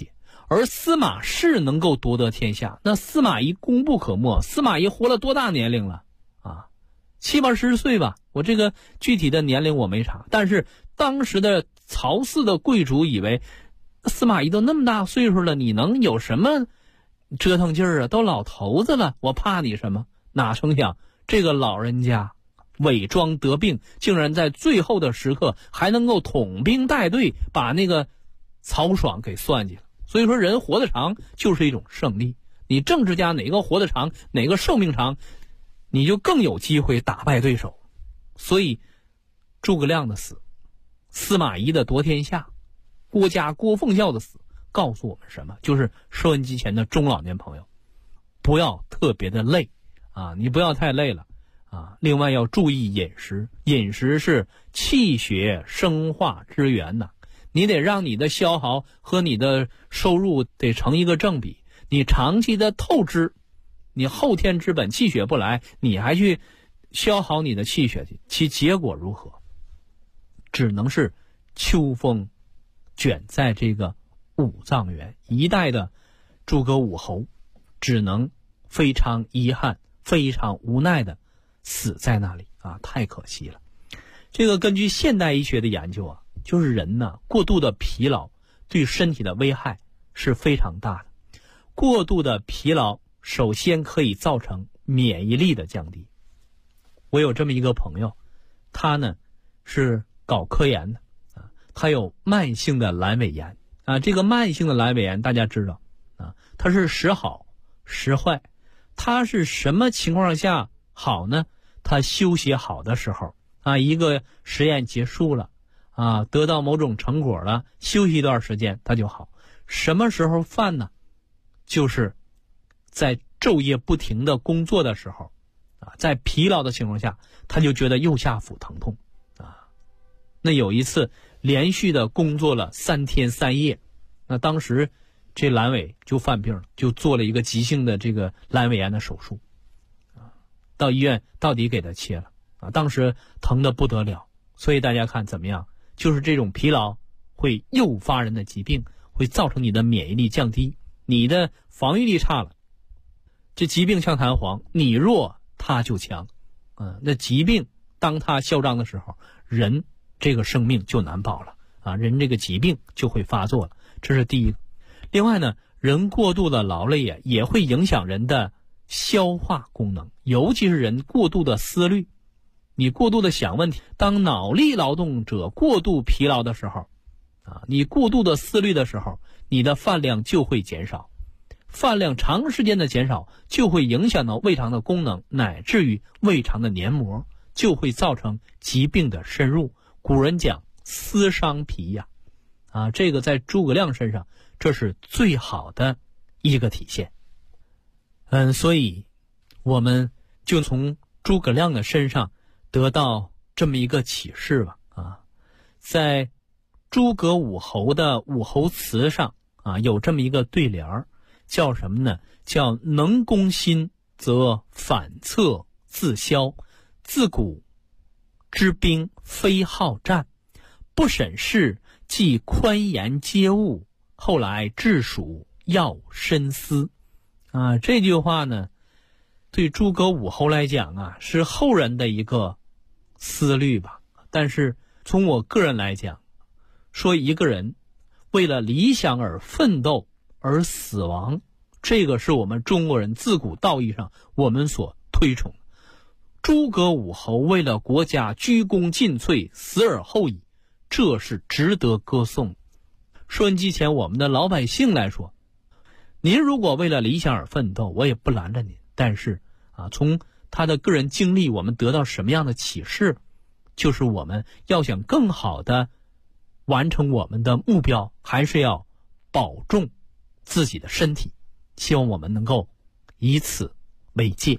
而司马氏能够夺得天下，那司马懿功不可没。司马懿活了多大年龄了啊？70、80岁吧，我这个具体的年龄我没查。但是当时的曹氏的贵族以为司马懿都那么大岁数了，你能有什么折腾劲儿啊？都老头子了，我怕你什么？哪成想这个老人家伪装得病，竟然在最后的时刻还能够统兵带队把那个曹爽给算计了。所以说人活得长就是一种胜利，你政治家哪个活得长，哪个寿命长，你就更有机会打败对手。所以诸葛亮的死，司马懿的夺天下，郭嘉郭奉孝的死，告诉我们什么？就是收音机前的中老年朋友，不要特别的累啊，你不要太累了啊。另外要注意饮食，饮食是气血生化之源呐。你得让你的消耗和你的收入得成一个正比。你长期的透支，你后天之本气血不来，你还去消耗你的气血去，其结果如何？只能是秋风卷在这个五脏园。一代的诸葛武侯只能非常遗憾、非常无奈的死在那里啊，太可惜了。这个根据现代医学的研究啊，就是人呢过度的疲劳对身体的危害是非常大的。过度的疲劳首先可以造成免疫力的降低。我有这么一个朋友，他呢是搞科研的啊，他有慢性的阑尾炎啊。这个慢性的阑尾炎大家知道啊，它是时好时坏。它是什么情况下好呢？他休息好的时候啊，一个实验结束了啊，得到某种成果了，休息一段时间它就好。什么时候犯呢？就是在昼夜不停的工作的时候啊，在疲劳的情况下，他就觉得右下腹疼痛啊。那有一次连续的工作了3天3夜，那当时这阑尾就犯病了，就做了一个急性的这个阑尾炎的手术啊，到医院到底给他切了啊，当时疼得不得了。所以大家看怎么样？就是这种疲劳会诱发人的疾病，会造成你的免疫力降低，你的防御力差了，这疾病像弹簧，你弱它就强。那疾病当它嚣张的时候，人这个生命就难保了啊，人这个疾病就会发作了，这是第一个。另外呢，人过度的劳累也会影响人的消化功能，尤其是人过度的思虑，你过度的想问题。当脑力劳动者过度疲劳的时候啊，你过度的思虑的时候，你的饭量就会减少。饭量长时间的减少就会影响到胃肠的功能，乃至于胃肠的黏膜，就会造成疾病的深入。古人讲思伤脾呀，啊，这个在诸葛亮身上这是最好的一个体现。所以我们就从诸葛亮的身上得到这么一个启示吧啊，在诸葛武侯的武侯祠上啊，有这么一个对联儿，叫什么呢？叫能攻心则反侧自消，自古之兵非好战，不审事即宽严皆误，后来治蜀要深思啊。这句话呢，对诸葛武侯来讲啊，是后人的一个思虑吧。但是从我个人来讲，说一个人为了理想而奋斗而死亡，这个是我们中国人自古道义上我们所推崇的。诸葛武侯为了国家鞠躬尽瘁，死而后已，这是值得歌颂。收音机前我们的老百姓来说，您如果为了理想而奋斗，我也不拦着您。但是啊，从他的个人经历，我们得到什么样的启示？就是我们要想更好的完成我们的目标，还是要保重自己的身体。希望我们能够以此为戒。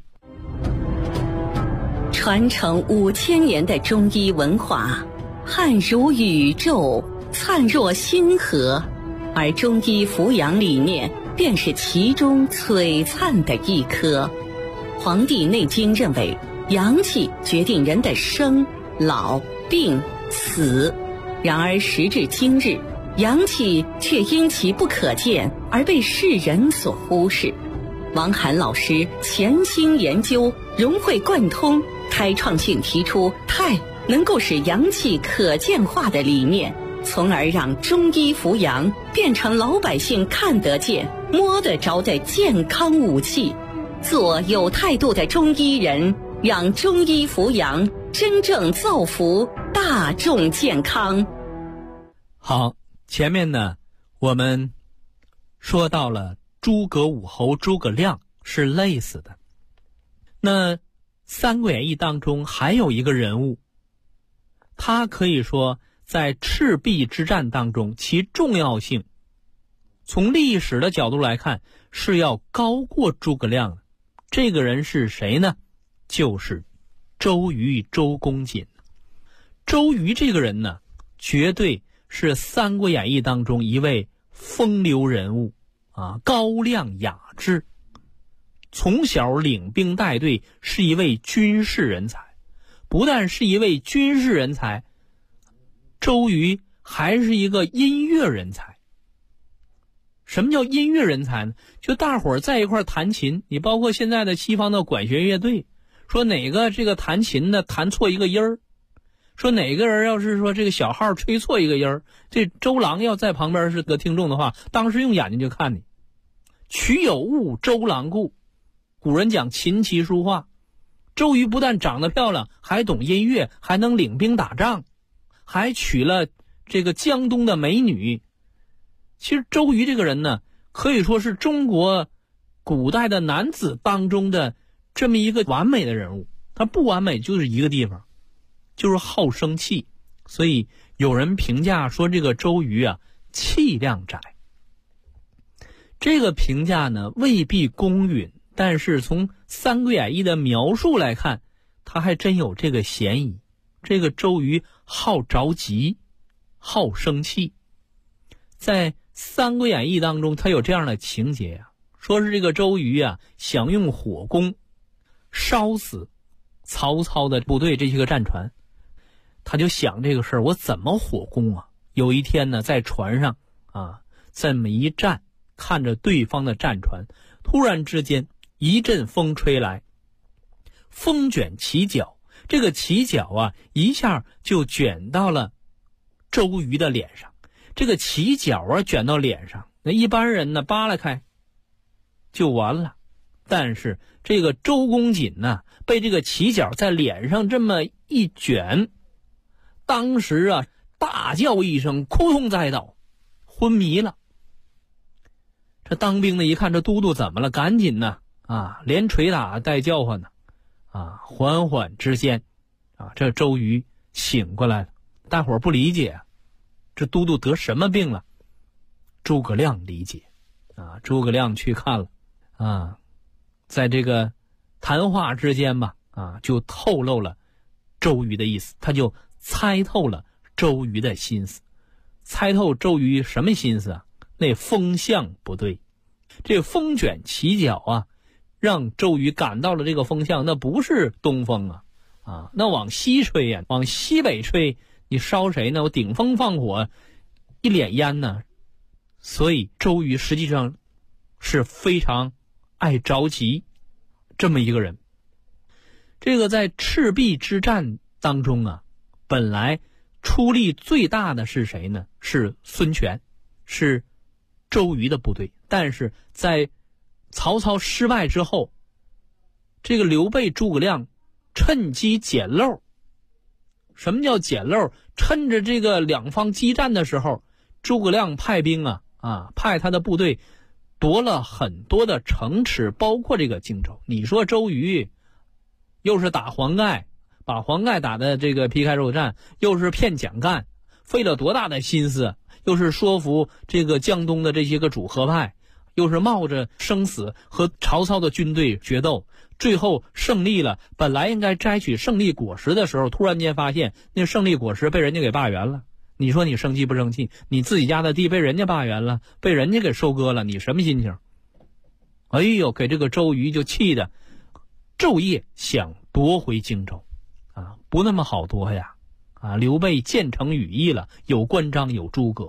传承5000年的中医文化，汉如宇宙，灿若星河，而中医扶阳理念便是其中璀璨的一颗。《黄帝内经》认为，阳气决定人的生、老、病、死。然而时至今日， 阳气却因其不可见而被世人所忽视。王涵老师潜心研究，融会贯通，开创性提出太能够使阳气可见化的理念，从而让中医扶阳变成老百姓看得见、摸得着的健康武器。做有态度的中医人，让中医扶阳真正造福大众健康。 好，前面呢我们说到了诸葛武侯诸葛亮是累死的。那《三国演义》当中还有一个人物，他可以说在赤壁之战当中其重要性从历史的角度来看是要高过诸葛亮的。这个人是谁呢？就是周瑜，周公瑾。周瑜这个人呢，绝对是《三国演义》当中一位风流人物啊，高亮雅致，从小领兵带队，是一位军事人才。不但是一位军事人才，周瑜还是一个音乐人才。什么叫音乐人才呢？就大伙儿在一块弹琴，你包括现在的西方的管弦乐队，说哪个这个弹琴的弹错一个音儿，说哪个人要是说这个小号吹错一个音儿，这周郎要在旁边是个听众的话，当时用眼睛就看你。曲有误，周郎顾。古人讲琴棋书画，周瑜不但长得漂亮，还懂音乐，还能领兵打仗，还娶了这个江东的美女。其实周瑜这个人呢，可以说是中国古代的男子当中的这么一个完美的人物。他不完美就是一个地方，就是好生气。所以有人评价说这个周瑜啊，气量窄。这个评价呢未必公允，但是从《三国演义》的描述来看，他还真有这个嫌疑。这个周瑜好着急，好生气。在《三国演义》当中，他有这样的情节呀，说是这个周瑜啊，想用火攻烧死曹操的部队这些个战船。他就想这个事儿，我怎么火攻啊？有一天呢，在船上啊，这么一站，看着对方的战船，突然之间一阵风吹来，风卷旗角，这个旗角啊一下就卷到了周瑜的脸上。这个旗角啊卷到脸上，那一般人呢扒拉开就完了。但是这个周公瑾呢，被这个旗角在脸上这么一卷，当时啊大叫一声，扑通栽倒，昏迷了。这当兵的一看这都督怎么了，赶紧呢啊，连捶打带叫唤呢啊，缓缓之间啊，这周瑜醒过来了。大伙儿不理解，这都督得什么病了？诸葛亮理解啊，诸葛亮去看了啊，在这个谈话之间吧啊，就透露了周瑜的意思，他就猜透了周瑜的心思。猜透周瑜什么心思啊？那风向不对，这风卷旗角啊，让周瑜感到了这个风向，那不是东风啊，那往西吹呀，往西北吹，你烧谁呢？我顶风放火，一脸烟呢。所以周瑜实际上是非常爱着急这么一个人。这个在赤壁之战当中啊，本来出力最大的是谁呢？是孙权，是周瑜的部队。但是在曹操失败之后，这个刘备诸葛亮趁机捡漏。什么叫捡漏？趁着这个两方激战的时候，诸葛亮派兵派他的部队夺了很多的城池，包括这个荆州。你说周瑜又是打黄盖，把黄盖打的这个皮开肉绽，又是骗蒋干，费了多大的心思，又是说服这个江东的这些个主和派，又是冒着生死和曹操的军队决斗，最后胜利了。本来应该摘取胜利果实的时候，突然间发现那胜利果实被人家给罢园了。你说你生气不生气？你自己家的地被人家罢园了，被人家给收割了，你什么心情？哎呦，给这个周瑜就气的昼夜想夺回荆州不那么好夺呀刘备建成羽翼了，有关张有诸葛，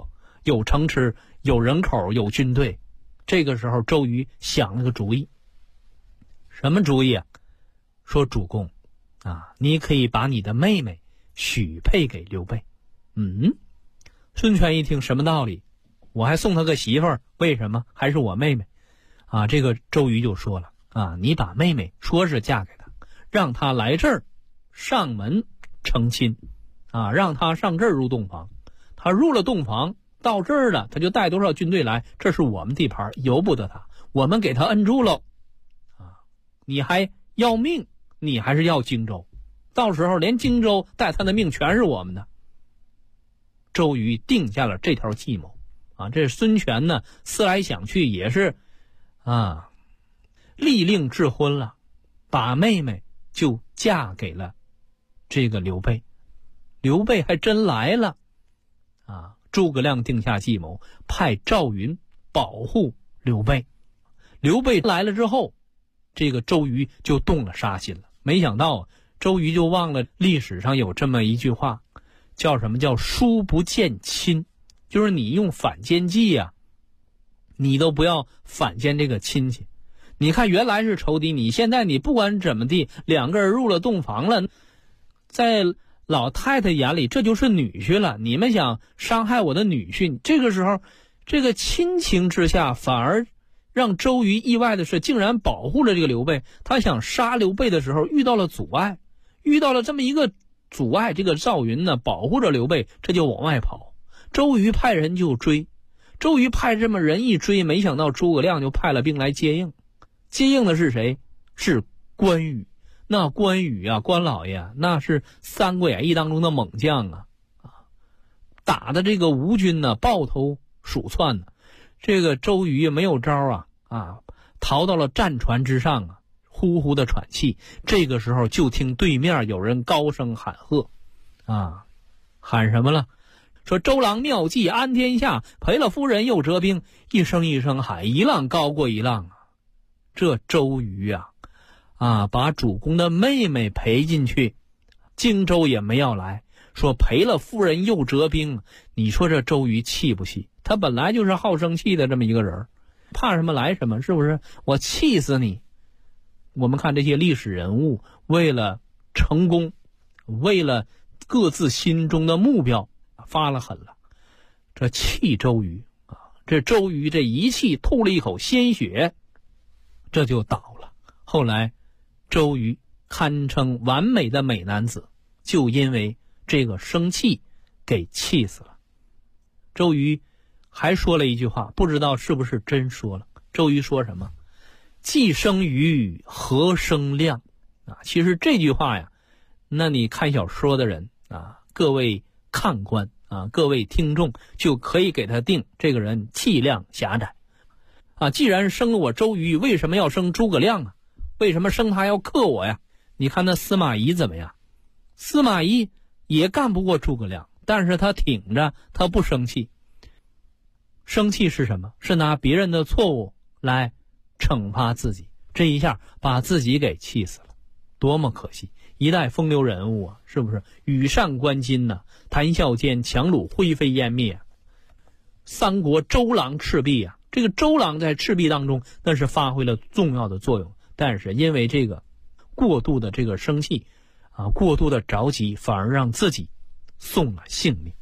有城池，有人口，有军队。这个时候周瑜想了个主意。什么主意啊？说主公啊，你可以把你的妹妹许配给刘备。孙权一听，什么道理？我还送他个媳妇儿，为什么还是我妹妹啊？这个周瑜就说了啊，你把妹妹说是嫁给他，让他来这儿上门成亲啊，让他上这儿入洞房。他入了洞房，到这儿了，他就带多少军队来，这是我们地盘，由不得他，我们给他摁住喽啊！你还要命？你还是要荆州？到时候连荆州带他的命全是我们的。周瑜定下了这条计谋啊！这孙权呢，思来想去也是啊，立令智昏了，把妹妹就嫁给了这个刘备。刘备还真来了啊！诸葛亮定下计谋，派赵云保护刘备。刘备来了之后，这个周瑜就动了杀心了。没想到周瑜就忘了历史上有这么一句话，叫什么？叫疏不见亲。就是你用反间计啊，你都不要反间这个亲戚。你看原来是仇敌，你现在你不管怎么地，两个人入了洞房了，在老太太眼里这就是女婿了，你们想伤害我的女婿。这个时候这个亲情之下，反而让周瑜意外的是竟然保护了这个刘备。他想杀刘备的时候遇到了阻碍，遇到了这么一个阻碍，这个赵云呢保护着刘备，这就往外跑。周瑜派人就追，周瑜派这么人一追，没想到诸葛亮就派了兵来接应。接应的是谁？是关羽。那关羽啊，关老爷那是《三国演义》当中的猛将啊，打的这个吴军呢抱头鼠窜呢。这个周瑜没有招啊，逃到了战船之上啊，呼呼的喘气。这个时候就听对面有人高声喊喝啊，喊什么了？说周郎妙计安天下，赔了夫人又折兵，一声一声喊，一浪高过一浪啊。这周瑜啊，把主公的妹妹赔进去，荆州也没要来，说赔了夫人又折兵。你说这周瑜气不气？他本来就是好生气的这么一个人，怕什么来什么，是不是？我气死你！我们看这些历史人物，为了成功，为了各自心中的目标，发了狠了，这气周瑜啊！这周瑜这一气吐了一口鲜血，这就倒了。后来周瑜堪称完美的美男子，就因为这个生气给气死了。周瑜还说了一句话，不知道是不是真说了。周瑜说什么？既生瑜，何生亮啊？其实这句话呀，那你看小说的人啊，各位看官啊，各位听众就可以给他定这个人气量狭窄啊。既然生了我周瑜，为什么要生诸葛亮啊？为什么生他要克我呀？你看那司马懿怎么样？司马懿也干不过诸葛亮，但是他挺着，他不生气。生气是什么？是拿别人的错误来惩罚自己，这一下把自己给气死了，多么可惜！一代风流人物啊，是不是？羽扇纶巾呐，谈笑间樯橹灰飞烟灭。三国周郎赤壁啊，这个周郎在赤壁当中那是发挥了重要的作用，但是因为这个过度的这个生气啊，过度的着急，反而让自己送了性命。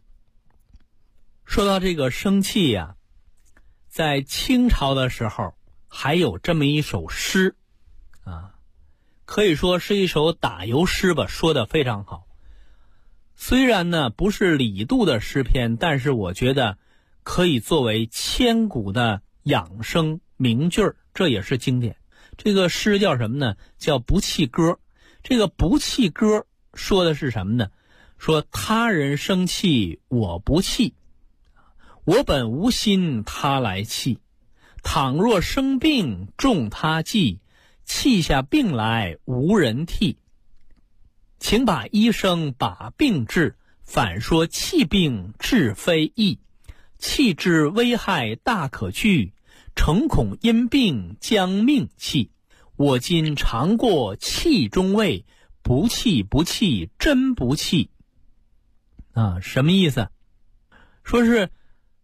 说到这个生气呀，在清朝的时候还有这么一首诗啊，可以说是一首打油诗吧，说得非常好。虽然呢不是李杜的诗篇，但是我觉得可以作为千古的养生名句，这也是经典。这个诗叫什么呢？叫不气歌。这个不气歌说的是什么呢？说他人生气我不气，我本无心他来气，倘若生病重他计，气下病来无人替。请把医生把病治，反说气病治非易。气之危害大可惧，诚恐因病将命弃。我今尝过气中味，不气不气真不气。啊，什么意思？说是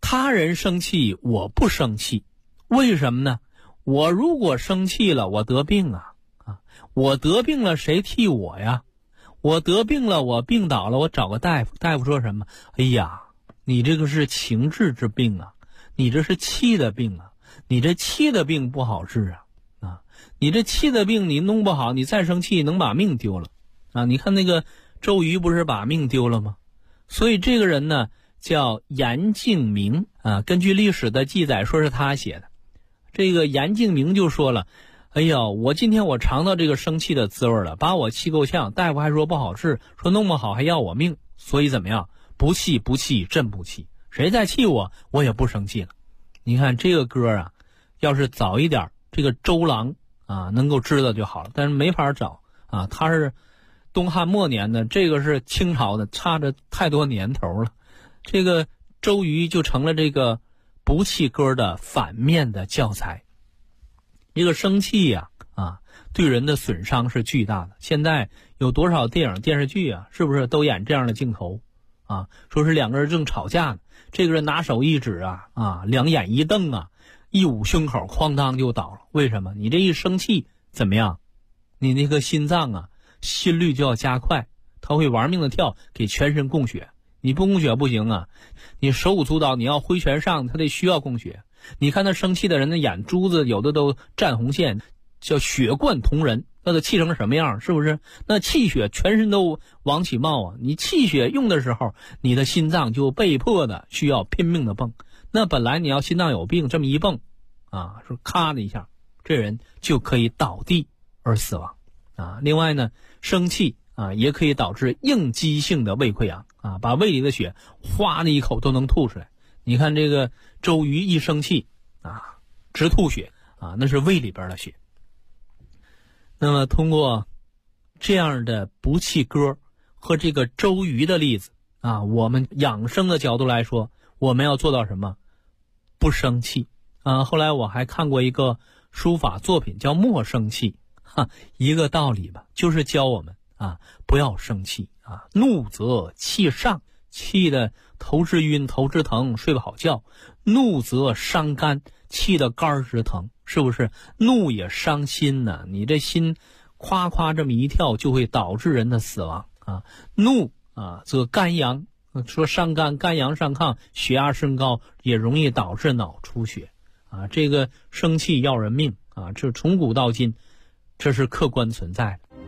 他人生气我不生气，为什么呢？我如果生气了，我得病啊，我得病了谁替我呀？我得病了，我病倒了，我找个大夫，大夫说什么？哎呀，你这个是情志之病啊，你这是气的病啊，你这气的病不好治啊，你这气的病你弄不好，你再生气能把命丢了啊！你看那个周瑜不是把命丢了吗？所以这个人呢叫颜敬明啊，根据历史的记载说是他写的。这个颜敬明就说了，哎呀，我今天我尝到这个生气的滋味了，把我气够呛，大夫还说不好治，说弄不好还要我命，所以怎么样？不气不气朕不气，谁再气我，我也不生气了。你看这个歌啊，要是早一点，这个周郎啊能够知道就好了，但是没法找啊，他是东汉末年的，这个是清朝的，差着太多年头了。这个周瑜就成了这个不气歌的反面的教材。这个生气呀对人的损伤是巨大的。现在有多少电影电视剧啊，是不是都演这样的镜头啊？说是两个人正吵架呢，这个人拿手一指两眼一瞪一捂胸口，哐当就倒了。为什么？你这一生气怎么样？你那个心脏心率就要加快，他会玩命的跳，给全身供血。你不供血不行啊，你手舞足蹈，你要挥拳上，他得需要供血。你看他生气的人的眼珠子有的都占红线，叫血贯瞳仁，那得气成什么样？是不是？那气血全身都往起冒你气血用的时候，你的心脏就被迫的需要拼命的蹦。那本来你要心脏有病，这么一蹦说咔的一下，这人就可以倒地而死亡另外呢，生气也可以导致应激性的胃溃疡把胃里的血哗的一口都能吐出来。你看这个周瑜一生气直吐血那是胃里边的血。那么通过这样的不气歌和这个周瑜的例子我们养生的角度来说，我们要做到什么？不生气后来我还看过一个书法作品叫莫生气一个道理吧，就是教我们不要生气怒则气上，气得头直晕头直疼睡不好觉；怒则伤肝，气得肝直疼，是不是？怒也伤心呢，你这心夸夸这么一跳，就会导致人的死亡怒则肝阳，说伤肝，肝阳上亢，血压升高，也容易导致脑出血这个生气要人命这从古到今这是客观存在的。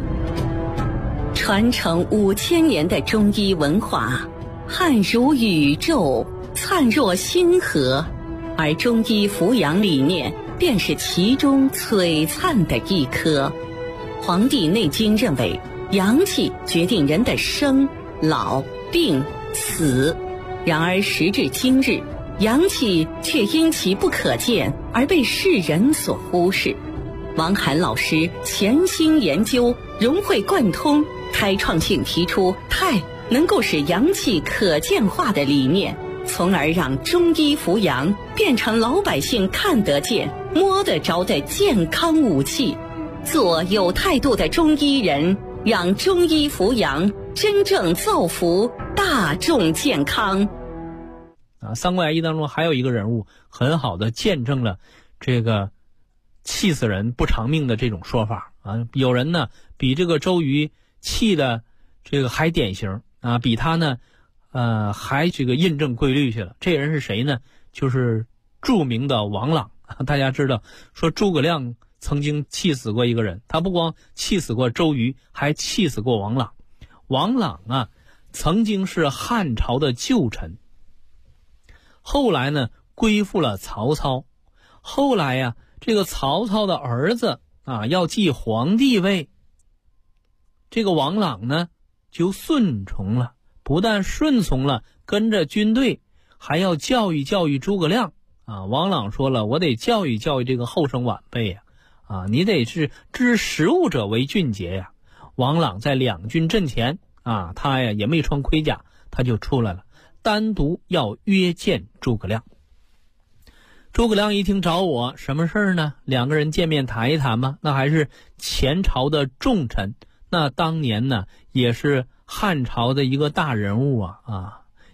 传承5000年的中医文化，汉如宇宙，灿若星河，而中医扶阳理念便是其中璀璨的一颗。《黄帝内经》认为，阳气决定人的生、老、病、死。然而时至今日，阳气却因其不可见而被世人所忽视。王涵老师潜心研究，融会贯通，开创性提出太能够使阳气可见化的理念，从而让中医扶阳变成老百姓看得见、摸得着的健康武器。做有态度的中医人，让中医扶阳真正造福大众健康。 三国演义当中还有一个人物很好的见证了这个气死人不偿命的这种说法有人呢比这个周瑜气的这个还典型比他呢还这个印证规律去了。这人是谁呢？就是著名的王朗。大家知道说诸葛亮曾经气死过一个人，他不光气死过周瑜，还气死过王朗。王朗曾经是汉朝的旧臣，后来呢归附了曹操。后来这个曹操的儿子要继皇帝位，这个王朗呢就顺从了，不但顺从了，跟着军队，还要教育教育诸葛亮王朗说了，我得教育教育这个后生晚辈你得是知食物者为俊杰呀。王朗在两军阵前他也没穿盔甲，他就出来了，单独要约见诸葛亮。诸葛亮一听找我，什么事儿呢？两个人见面谈一谈吗？那还是前朝的重臣，那当年呢也是汉朝的一个大人物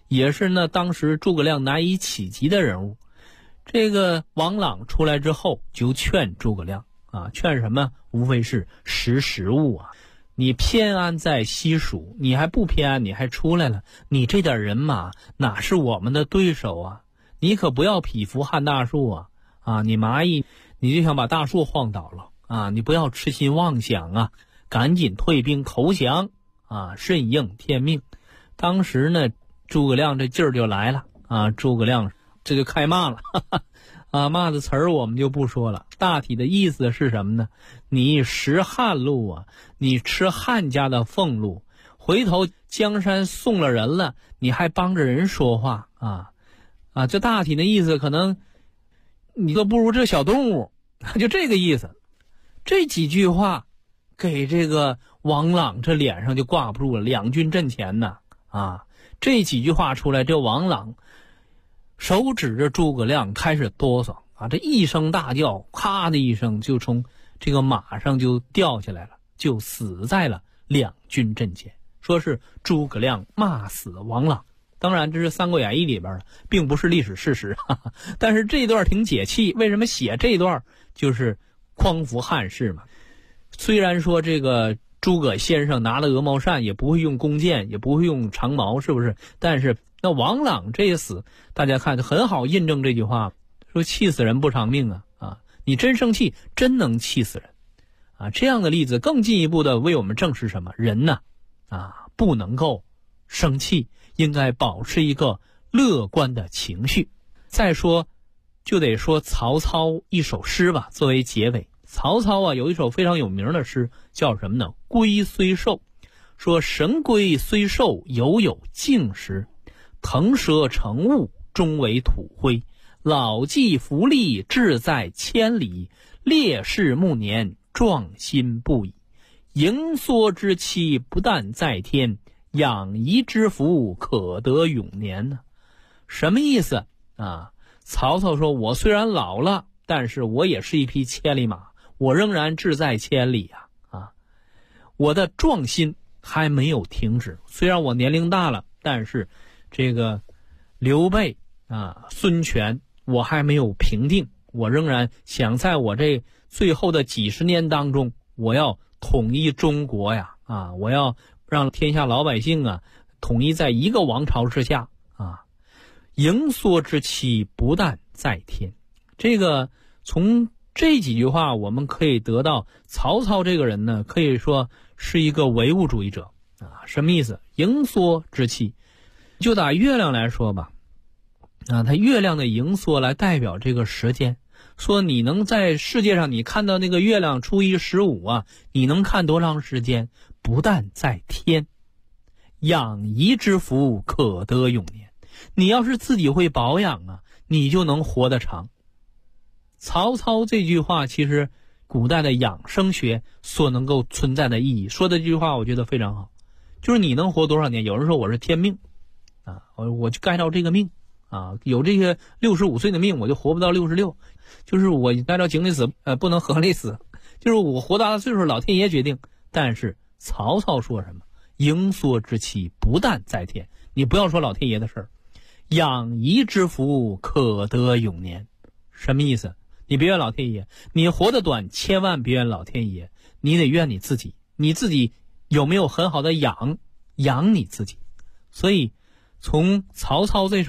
也是呢当时诸葛亮难以企及的人物。这个王朗出来之后就劝诸葛亮啊，劝什么？无非是识物啊。你偏安在西蜀，你还不偏安，你还出来了，你这点人马哪是我们的对手啊？你可不要匹夫撼大树啊！啊，你蚂蚁你就想把大树晃倒了啊！你不要痴心妄想啊！赶紧退兵投降啊！顺应天命。当时呢，诸葛亮这劲儿就来了啊！诸葛亮这就开骂了，哈哈啊，骂的词儿我们就不说了，大体的意思是什么呢？你识汉路啊，你吃汉家的俸禄，回头江山送了人了，你还帮着人说话啊！啊，这大体的意思可能你都不如这小动物，就这个意思。这几句话给这个王朗这脸上就挂不住了，两军阵前呐啊！这几句话出来，这王朗手指着诸葛亮开始哆嗦啊！这一声大叫，咔的一声就从这个马上就掉下来了，就死在了两军阵前。说是诸葛亮骂死王朗，当然这是《三国演义》里边的，并不是历史事实。但是这段挺解气，为什么写这段？就是匡扶汉室嘛。虽然说这个诸葛先生拿了鹅毛扇，也不会用弓箭，也不会用长矛，是不是？但是那王朗这一死，大家看很好印证这句话，说气死人不偿命啊！啊，你真生气，真能气死人啊！这样的例子更进一步的为我们证实什么？人呢，啊，不能够生气，应该保持一个乐观的情绪。再说，就得说曹操一首诗吧，作为结尾。曹操啊，有一首非常有名的诗，叫什么呢？龟虽寿，说神龟虽寿，犹有竟时。腾蛇乘雾，终为土灰。老骥伏枥，志在千里。烈士暮年，壮心不已。盈缩之期，不但在天。养怡之福，可得永年呢。什么意思啊？曹操说，我虽然老了，但是我也是一匹千里马，我仍然志在千里啊！我的壮心还没有停止。虽然我年龄大了，但是这个刘备啊、孙权，我还没有平定，我仍然想在我这最后的几十年当中，我要统一中国呀！啊，我要让天下老百姓啊统一在一个王朝之下啊！盈缩之期，不但在天。这个从这几句话，我们可以得到曹操这个人呢，可以说是一个唯物主义者啊。什么意思？盈缩之期，就打月亮来说吧，啊，它月亮的盈缩来代表这个时间。说你能在世界上你看到那个月亮初一15啊，你能看多长时间？不但在天。养怡之福，可得永年。你要是自己会保养啊，你就能活得长。曹操这句话其实古代的养生学所能够存在的意义，说的这句话我觉得非常好，就是你能活多少年？有人说我是天命啊，我就该着这个命啊，有这个65岁的命，我就活不到66，就是我该着井里死，不能河里死，就是我活大了岁数，老天爷决定。但是曹操说什么？盈缩之期，不但在天。你不要说老天爷的事儿。养怡之福，可得永年。什么意思？你别怨老天爷，你活得短，千万别怨老天爷，你得怨你自己。你自己有没有很好的养你自己？所以从曹操这首